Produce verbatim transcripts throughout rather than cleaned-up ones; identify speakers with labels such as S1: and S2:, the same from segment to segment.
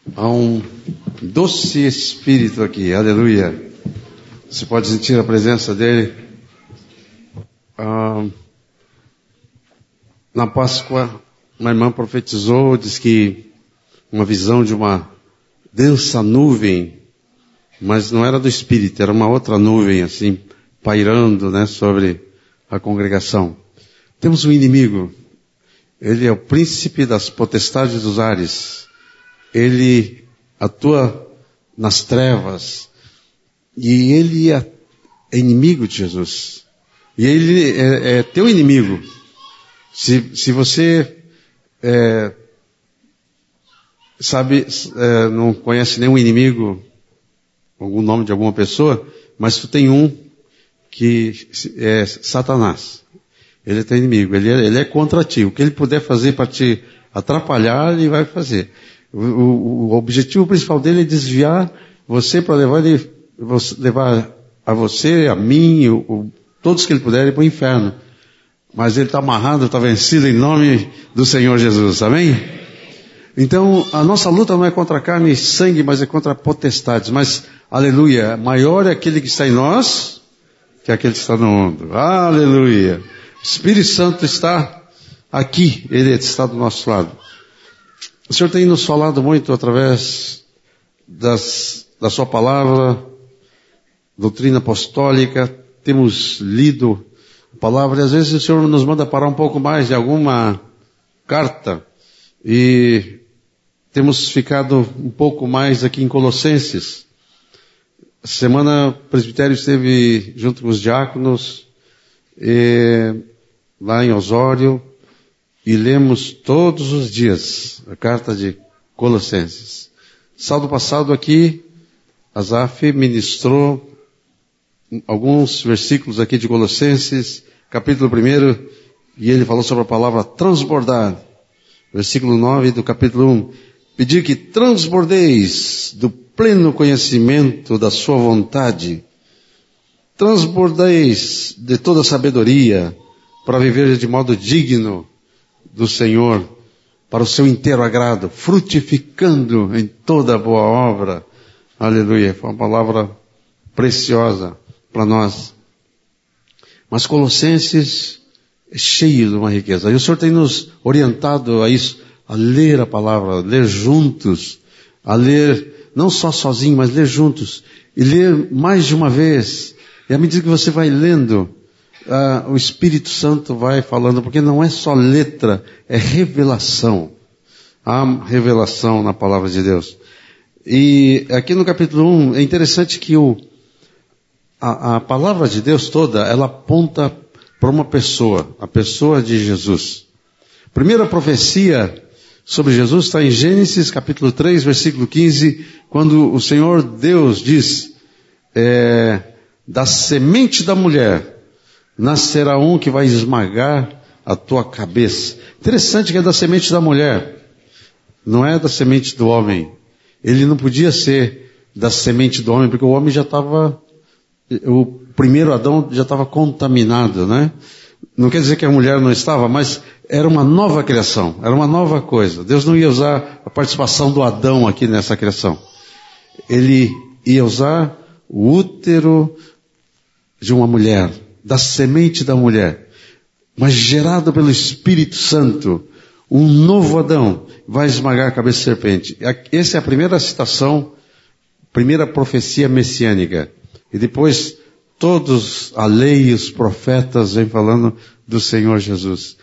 S1: Há um doce espírito aqui, aleluia. Você pode sentir a presença dele. Ah, na Páscoa, uma irmã profetizou, diz que uma visão de uma densa nuvem, mas não era do Espírito, era uma outra nuvem, assim, pairando, né, sobre a congregação. Temos um inimigo, ele é o príncipe das potestades dos ares, ele atua nas trevas, e ele é inimigo de Jesus, e ele é, é teu inimigo. Se, se você é, sabe, é, não conhece nenhum inimigo, algum nome de alguma pessoa, mas tu tem um que é Satanás. Ele é teu inimigo, ele é, ele é contra ti. O que ele puder fazer para te atrapalhar, ele vai fazer. O, o, o objetivo principal dele é desviar você para levar, ele, levar a você, a mim, o, o, todos que ele puder, para o inferno. Mas ele está amarrado, está vencido em nome do Senhor Jesus, amém? Então, a nossa luta não é contra carne e sangue, mas é contra potestades. Mas, aleluia, maior é aquele que está em nós, que é aquele que está no mundo. Aleluia. O Espírito Santo está aqui, ele está do nosso lado. O Senhor tem nos falado muito através das, da sua palavra, doutrina apostólica, temos lido a palavra, e às vezes o Senhor nos manda parar um pouco mais de alguma carta, e temos ficado um pouco mais aqui em Colossenses. Semana o presbitério esteve junto com os diáconos, e, lá em Osório, e lemos todos os dias a carta de Colossenses. Sábado passado aqui, Azaf ministrou alguns versículos aqui de Colossenses, capítulo primeiro, e ele falou sobre a palavra transbordar. Versículo nove do capítulo um. Pedir que transbordeis do pleno conhecimento da sua vontade. Transbordeis de toda sabedoria para viver de modo digno do Senhor, para o seu inteiro agrado, frutificando em toda boa obra. Aleluia. Foi uma palavra preciosa para nós. Mas Colossenses é cheio de uma riqueza. E o Senhor tem nos orientado a isso, a ler a palavra, a ler juntos, a ler não só sozinho, mas ler juntos, e ler mais de uma vez. E à medida que você vai lendo, uh, o Espírito Santo vai falando, porque não é só letra, é revelação. Há revelação na palavra de Deus. E aqui no capítulo um, é interessante que o, a, a palavra de Deus toda, ela aponta para uma pessoa, a pessoa de Jesus. A primeira profecia sobre Jesus está em Gênesis capítulo três, versículo quinze, quando o Senhor Deus diz, é, da semente da mulher nascerá um que vai esmagar a tua cabeça. Interessante que é da semente da mulher, não é da semente do homem. Ele não podia ser da semente do homem, porque o homem já estava, o primeiro Adão já estava contaminado, né? Não quer dizer que a mulher não estava, mas era uma nova criação, era uma nova coisa. Deus não ia usar a participação do Adão aqui nessa criação. Ele ia usar o útero de uma mulher, da semente da mulher, mas gerado pelo Espírito Santo, um novo Adão vai esmagar a cabeça da serpente. Essa é a primeira citação, primeira profecia messiânica. E depois todos, a lei e os profetas vêm falando do Senhor Jesus.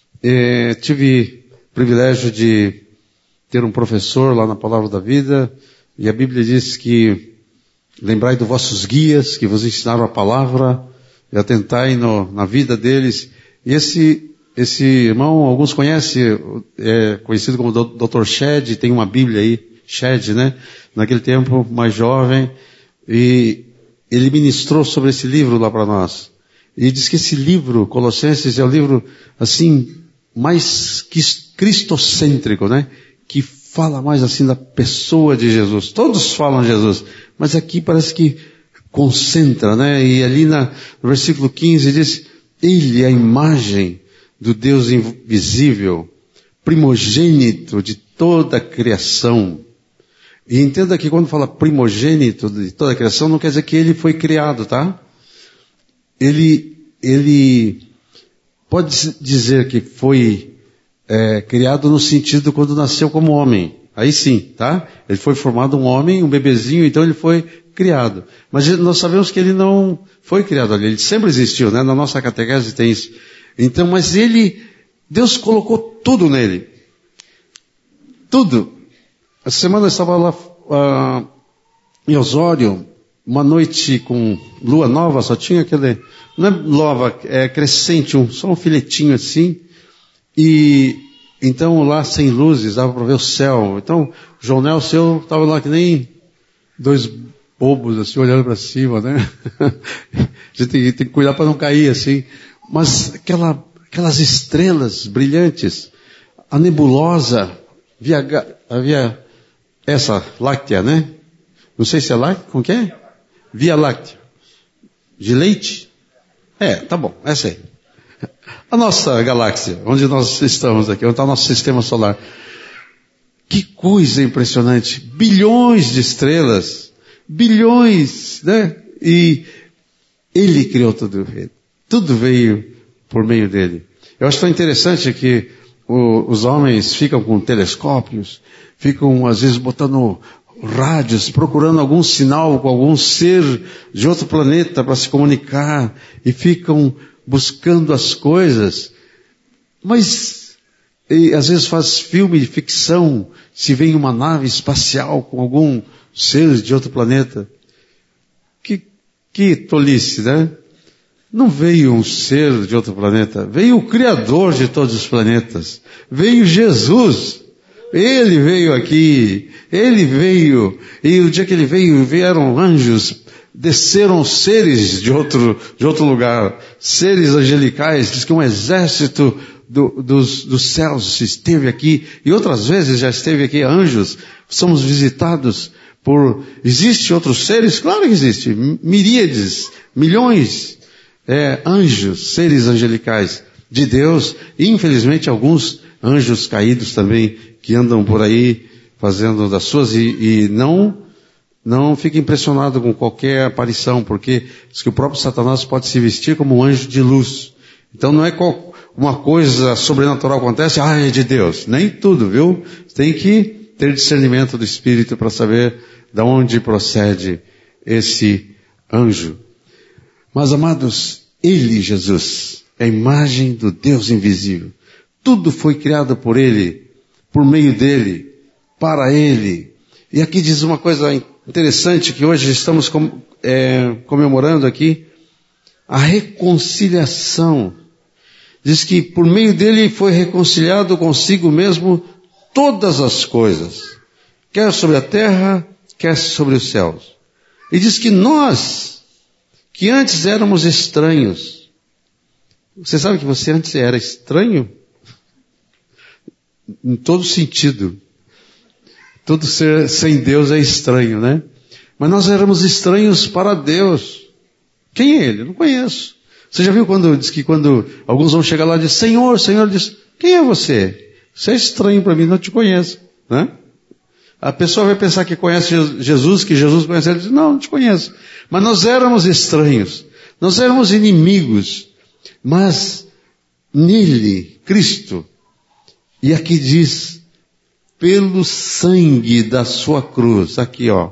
S1: E tive o privilégio de ter um professor lá na Palavra da Vida, e a Bíblia diz que lembrai dos vossos guias que vos ensinaram a palavra e atentai no, na vida deles. E esse, esse irmão, alguns conhecem, é conhecido como doutor Shedd, tem uma Bíblia aí, Shedd, né? Naquele tempo, mais jovem, e ele ministrou sobre esse livro lá para nós. E diz que esse livro, Colossenses, é o livro, assim, mais cristocêntrico, né? Que fala mais assim da pessoa de Jesus. Todos falam de Jesus, mas aqui parece que concentra, né? E ali na, no versículo quinze diz, ele é a imagem do Deus invisível, primogênito de toda a criação. E entenda que quando fala primogênito de toda a criação, não quer dizer que ele foi criado, tá? Ele, ele pode dizer que foi é, criado no sentido quando nasceu como homem. Aí sim, tá? Ele foi formado um homem, um bebezinho, então ele foi criado. Mas nós sabemos que ele não foi criado ali, ele sempre existiu, né? Na nossa catequese tem isso. Então, mas ele, Deus colocou tudo nele. Tudo. Essa semana eu estava lá uh, em Osório, uma noite com lua nova, só tinha aquele, não é nova, é crescente, um, só um filetinho assim, e então lá sem luzes, dava para ver o céu. Então, o João Nelson, eu estava lá que nem dois bobos assim, olhando para cima, né? A gente tem, tem que cuidar para não cair assim. Mas aquela, aquelas estrelas brilhantes, a nebulosa, via, havia essa láctea, né? Não sei se é láctea, como que é? Via Láctea. De leite? É, tá bom, essa aí. A nossa galáxia, onde nós estamos aqui, onde está o nosso sistema solar. Que coisa impressionante. Bilhões de estrelas. Bilhões, né? E ele criou tudo. Tudo veio por meio dele. Eu acho tão interessante que o, os homens ficam com telescópios, ficam às vezes botando rádios, procurando algum sinal com algum ser de outro planeta para se comunicar, e ficam buscando as coisas, mas e, às vezes faz filme de ficção, se vem uma nave espacial com algum ser de outro planeta. Que, que tolice, né? Não veio um ser de outro planeta, veio o Criador de todos os planetas, veio Jesus. Ele veio aqui, ele veio, e o dia que ele veio, vieram anjos, desceram seres de outro, de outro lugar, seres angelicais, diz que um exército do, dos, dos céus esteve aqui, e outras vezes já esteve aqui anjos, somos visitados por, existem outros seres? Claro que existe, miríades, milhões, é, anjos, seres angelicais de Deus, e infelizmente alguns anjos caídos também, que andam por aí fazendo das suas, e, e não, não fique impressionado com qualquer aparição, porque diz que o próprio Satanás pode se vestir como um anjo de luz. Então não é qual, uma coisa sobrenatural acontece, ah, é de Deus. Nem tudo, viu? Tem que ter discernimento do Espírito para saber de onde procede esse anjo. Mas, amados, ele, Jesus, é a imagem do Deus invisível. Tudo foi criado por ele, por meio dele, para ele. E aqui diz uma coisa interessante que hoje estamos com, é, comemorando aqui, a reconciliação. Diz que por meio dele foi reconciliado consigo mesmo todas as coisas, quer sobre a terra, quer sobre os céus. E diz que nós, que antes éramos estranhos, você sabe que você antes era estranho? Em todo sentido. Todo ser sem Deus é estranho, né? Mas nós éramos estranhos para Deus. Quem é Ele? Eu não conheço. Você já viu quando diz que quando alguns vão chegar lá e dizem, Senhor, Senhor, diz, quem é você? Você é estranho para mim, não te conheço, né? A pessoa vai pensar que conhece Jesus, que Jesus conhece ele, diz, não, não te conheço. Mas nós éramos estranhos, nós éramos inimigos, mas nele, Cristo, e aqui diz, pelo sangue da sua cruz, aqui ó,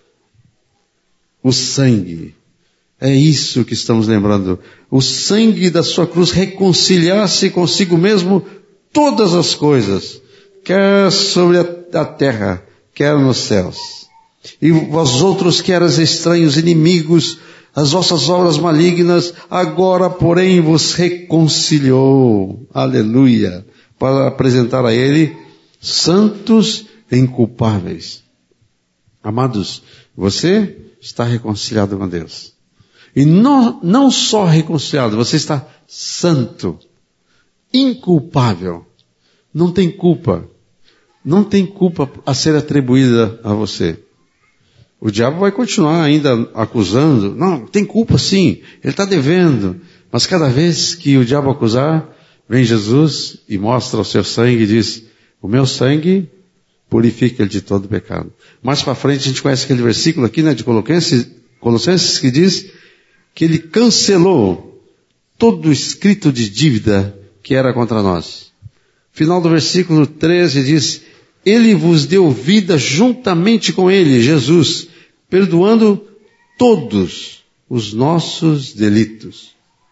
S1: o sangue, é isso que estamos lembrando, o sangue da sua cruz reconciliasse consigo mesmo todas as coisas, quer sobre a, a terra, quer nos céus. E vós outros que eras estranhos, inimigos, as vossas obras malignas, agora porém vos reconciliou, aleluia, para apresentar a Ele santos e inculpáveis. Amados, você está reconciliado com Deus. E não, não só reconciliado, você está santo, inculpável. Não tem culpa. Não tem culpa a ser atribuída a você. O diabo vai continuar ainda acusando. Não, tem culpa sim, ele está devendo. Mas cada vez que o diabo acusar, vem Jesus e mostra o seu sangue e diz, o meu sangue purifica ele de todo pecado. Mais para frente a gente conhece aquele versículo aqui, né, de Colossenses, Colossenses que diz que ele cancelou todo o escrito de dívida que era contra nós. Final do versículo treze diz, ele vos deu vida juntamente com ele, Jesus, perdoando todos os nossos delitos.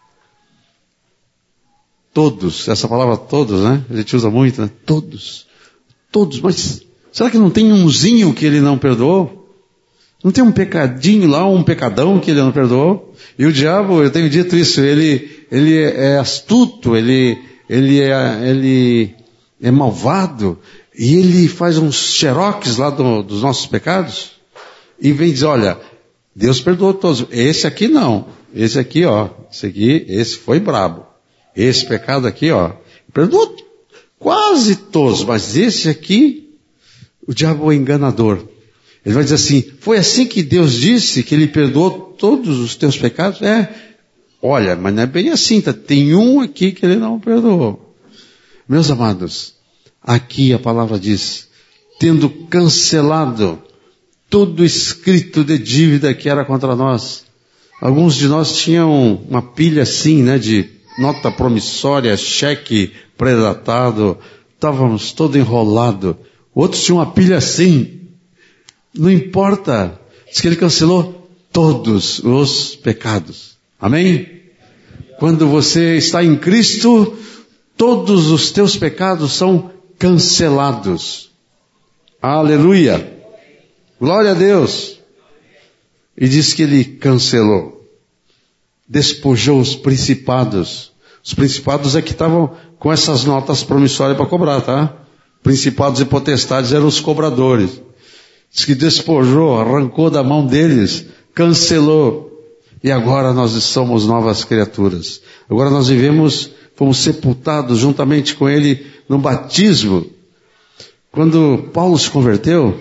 S1: Todos, essa palavra todos, né? A gente usa muito, né? Todos. Todos, mas será que não tem umzinho que ele não perdoou? Não tem um pecadinho lá, um pecadão que ele não perdoou? E o diabo, eu tenho dito isso, ele, ele é astuto, ele, ele é, ele é malvado, e ele faz uns xerox lá do, dos nossos pecados, e vem dizer, olha, Deus perdoou todos, esse aqui não, esse aqui ó, esse aqui, esse foi brabo, esse pecado aqui ó, perdoou quase todos, mas esse aqui, o diabo é enganador. Ele vai dizer assim, foi assim que Deus disse que ele perdoou todos os teus pecados? É, olha, mas não é bem assim, tá? Tem um aqui que ele não perdoou. Meus amados, aqui a palavra diz, tendo cancelado todo escrito de dívida que era contra nós. Alguns de nós tinham uma pilha assim, né, de nota promissória, cheque predatado, estávamos todo enrolado. Outros tinham uma pilha assim. Não importa, diz que ele cancelou todos os pecados. Amém? Quando você está em Cristo, todos os teus pecados são cancelados. Aleluia! Glória a Deus! E diz que ele cancelou, despojou os principados. Os principados é que estavam com essas notas promissórias para cobrar, tá? Principados e potestades eram os cobradores. Diz que despojou, arrancou da mão deles, cancelou. E agora nós somos novas criaturas. Agora nós vivemos, fomos sepultados juntamente com ele no batismo. Quando Paulo se converteu,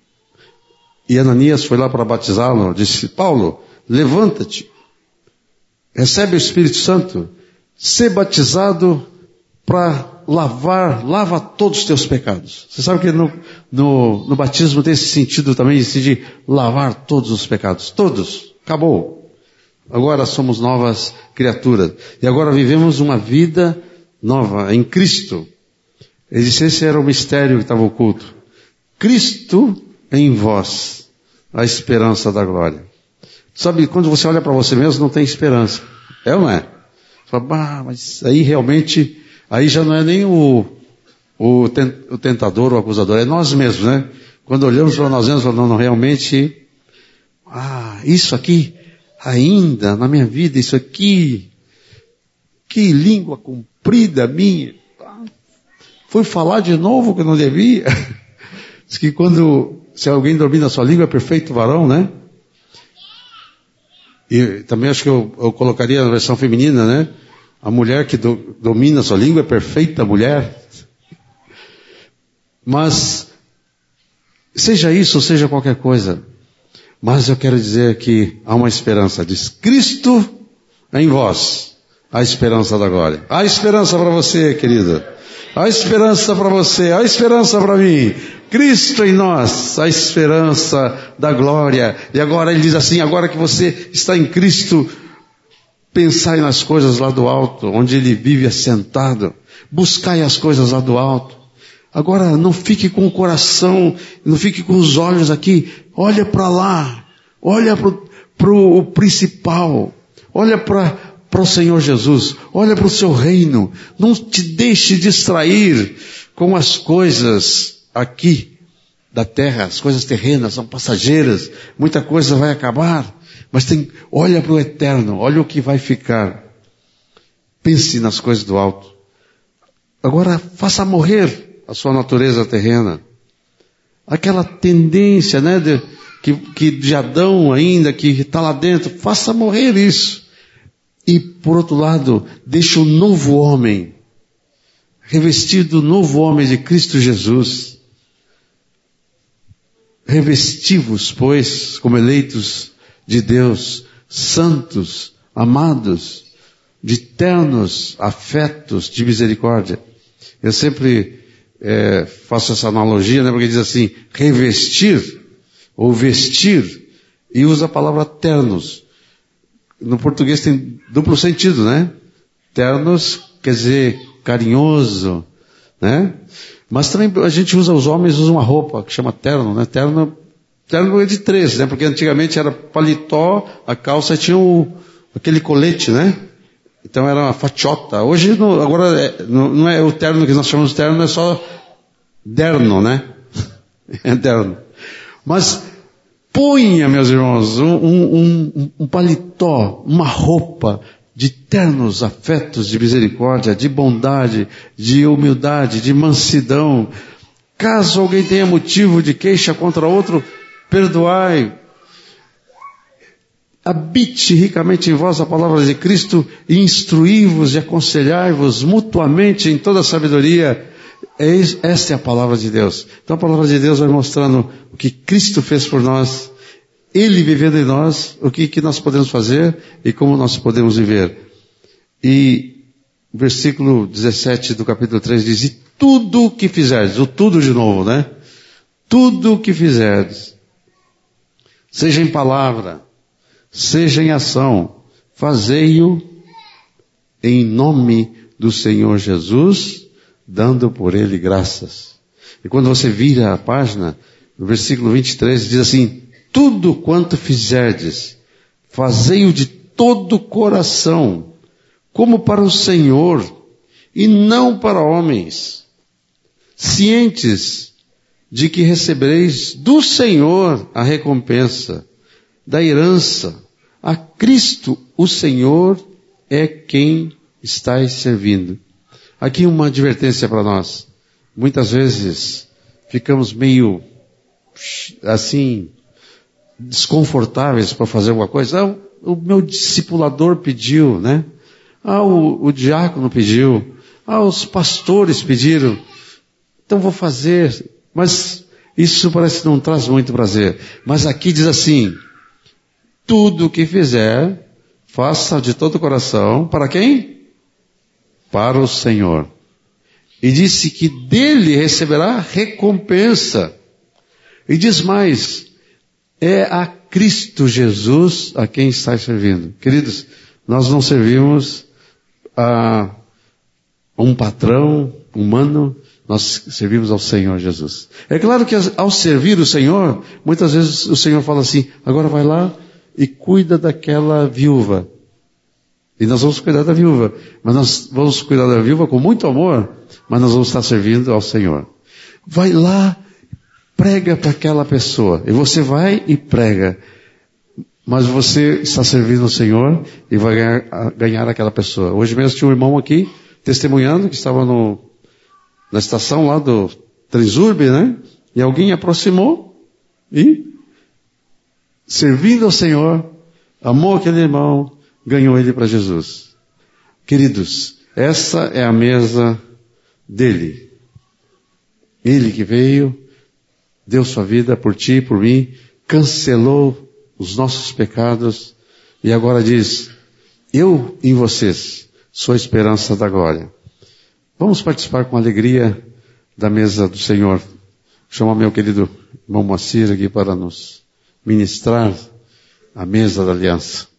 S1: e Ananias foi lá para batizá-lo, disse, Paulo, levanta-te, recebe o Espírito Santo, ser batizado para lavar, lava todos os teus pecados. Você sabe que no, no, no batismo tem esse sentido também de lavar todos os pecados. Todos. Acabou. Agora somos novas criaturas. E agora vivemos uma vida nova em Cristo. Ele disse, esse era o mistério que estava oculto. Cristo em vós, a esperança da glória. Sabe, quando você olha para você mesmo, não tem esperança. É ou não é? Você fala, bah, mas aí realmente... Aí já não é nem o, o, o tentador, o acusador, é nós mesmos, né? Quando olhamos para nós mesmos, falamos, não, realmente, ah, isso aqui, ainda, na minha vida, isso aqui, que língua comprida minha, fui falar de novo que não devia. Diz que quando, se alguém dormir na sua língua, é perfeito varão, né? E também acho que eu, eu colocaria na versão feminina, né? A mulher que do, domina a sua língua é perfeita mulher. Mas, seja isso ou seja qualquer coisa, mas eu quero dizer que há uma esperança. Diz, Cristo em vós, a esperança da glória. Há esperança para você, querida. Há esperança para você, há esperança para mim. Cristo em nós, a esperança da glória. E agora ele diz assim, agora que você está em Cristo, pensai nas coisas lá do alto, onde ele vive assentado. Buscai as coisas lá do alto. Agora não fique com o coração, não fique com os olhos aqui. Olha para lá. Olha para o principal. Olha para o Senhor Jesus. Olha para o seu reino. Não te deixe distrair com as coisas aqui da terra. As coisas terrenas são passageiras. Muita coisa vai acabar. Mas tem, olha para o eterno, olha o que vai ficar. Pense nas coisas do alto. Agora, faça morrer a sua natureza terrena. Aquela tendência, né, de, que, que de Adão ainda, que está lá dentro, faça morrer isso. E, por outro lado, deixa o novo homem, revestido do novo homem de Cristo Jesus. Revesti-vos, pois, como eleitos de Deus, santos, amados, de ternos afetos de misericórdia. Eu sempre é, faço essa analogia, né? Porque diz assim, revestir ou vestir, e usa a palavra ternos. No português tem duplo sentido, né? Ternos quer dizer carinhoso, né? Mas também a gente usa, os homens usam uma roupa que chama terno, né? Terno, terno é de três, né? Porque antigamente era paletó, a calça tinha o, aquele colete, né? Então era uma fatiota. Hoje, no, agora, é, no, não é o terno que nós chamamos de terno, é só derno, né? É derno. Mas ponha, meus irmãos, um, um, um, um paletó, uma roupa de ternos afetos de misericórdia, de bondade, de humildade, de mansidão. Caso alguém tenha motivo de queixa contra outro, perdoai. Habite ricamente em vós a palavra de Cristo, e instruí-vos e aconselhai-vos mutuamente em toda a sabedoria. Esta é a palavra de Deus. Então a palavra de Deus vai mostrando o que Cristo fez por nós, Ele vivendo em nós, o que, que nós podemos fazer e como nós podemos viver. E o versículo dezessete do capítulo três diz, e tudo o que fizerdes, o tudo de novo, né? Tudo o que fizerdes, seja em palavra, seja em ação, fazei-o em nome do Senhor Jesus, dando por Ele graças. E quando você vira a página, no versículo vinte e três diz assim, tudo quanto fizerdes, fazei-o de todo o coração, como para o Senhor, e não para homens, cientes de que recebereis do Senhor a recompensa da herança. A Cristo, o Senhor, é quem estáis servindo. Aqui uma advertência para nós. Muitas vezes ficamos meio, assim, desconfortáveis para fazer alguma coisa. Ah, o meu discipulador pediu, né? Ah, o, o diácono pediu. Ah, os pastores pediram. Então vou fazer. Mas isso parece que não traz muito prazer. Mas aqui diz assim, tudo o que fizer, faça de todo o coração. Para quem? Para o Senhor. E disse que dele receberá recompensa. E diz mais, é a Cristo Jesus a quem está servindo. Queridos, nós não servimos a um patrão humano, nós servimos ao Senhor Jesus. É claro que ao servir o Senhor, muitas vezes o Senhor fala assim, agora vai lá e cuida daquela viúva. E nós vamos cuidar da viúva. Mas nós vamos cuidar da viúva com muito amor, mas nós vamos estar servindo ao Senhor. Vai lá, prega para aquela pessoa. E você vai e prega. Mas você está servindo ao Senhor e vai ganhar, ganhar aquela pessoa. Hoje mesmo tinha um irmão aqui, testemunhando, que estava no, na estação lá do Transurb, né? E alguém aproximou e, servindo ao Senhor, amou aquele irmão, ganhou ele para Jesus. Queridos, essa é a mesa dele. Ele que veio, deu sua vida por ti, por mim, cancelou os nossos pecados e agora diz, eu em vocês sou a esperança da glória. Vamos participar com alegria da mesa do Senhor. Chama meu querido irmão Moacir aqui para nos ministrar a mesa da aliança.